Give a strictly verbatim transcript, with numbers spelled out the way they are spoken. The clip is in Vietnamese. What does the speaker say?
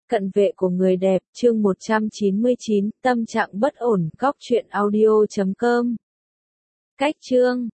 Cận vệ của người đẹp, chương một trăm chín mươi chín, tâm trạng bất ổn, góc truyện audio chấm com. Cách chương